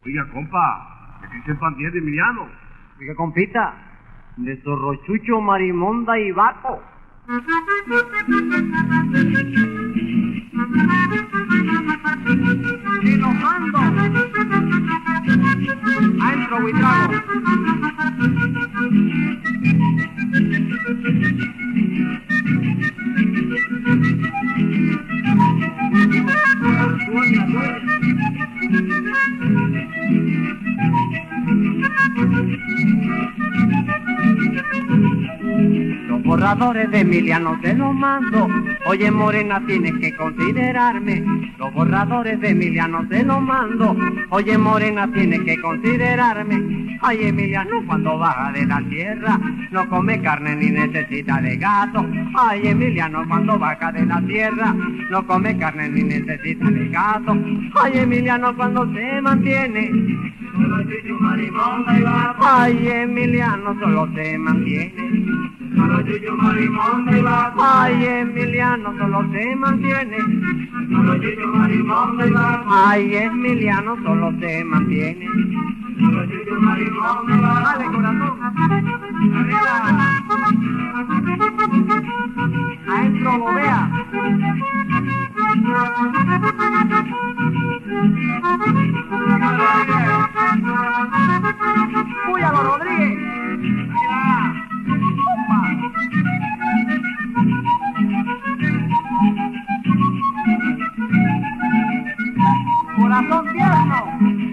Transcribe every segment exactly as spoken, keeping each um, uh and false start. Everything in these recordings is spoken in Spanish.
Oiga, compa, ¿de qué se mantiene Emiliano? Oiga, compita, de Zorrochucho, Marimonda y Baco. ¡Y los mando! ¡Adentro, Huitrago! Los borradores de Emiliano te los mando. Oye, morena, tienes que considerarme. Los borradores de Emiliano te los mando. Oye, morena, tienes que considerarme. Ay, Emiliano, cuando baja de la tierra, no come carne ni necesita de gato. Ay, Emiliano, cuando baja de la tierra, no come carne ni necesita de gato. Ay, Emiliano, cuando se mantiene, solo chuchu, marimonda y vaco. Ay, Emiliano, solo se mantiene, solo chuchu, marimonda y vaco. Ay, Emiliano, solo se mantiene, solo chuchu, marimonda y vaco. Ay, Emiliano, solo se mantiene, solo chuchu, marimonda y vaco. Dale, corazón. Arriba. Adentro, lo vea. ¡Cúyalo, Rodríguez! ¡Corazón tierno!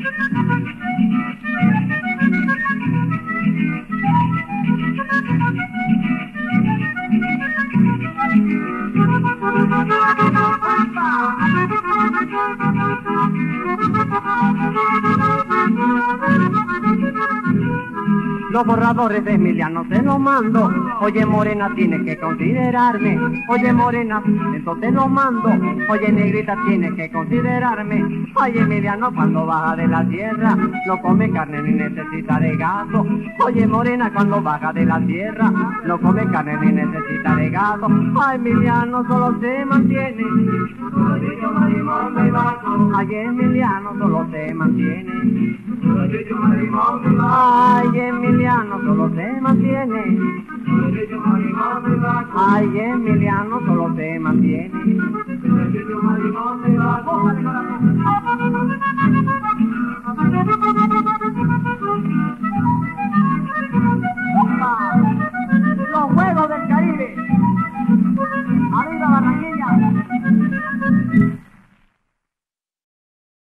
Los borradores de Emiliano te los mando. Oye, morena, tienes que considerarme. Oye, morena, eso te lo mando. Oye, negrita, tienes que considerarme. Ay, Emiliano, cuando baja de la tierra, no come carne ni necesita de gato. Oye, morena, cuando baja de la tierra, no come carne ni necesita de gato. Ay, Emiliano, solo se mantiene, ay, Emiliano, solo se mantiene, ay, Emiliano, solo se mantiene, ay, Emiliano, solo se mantiene.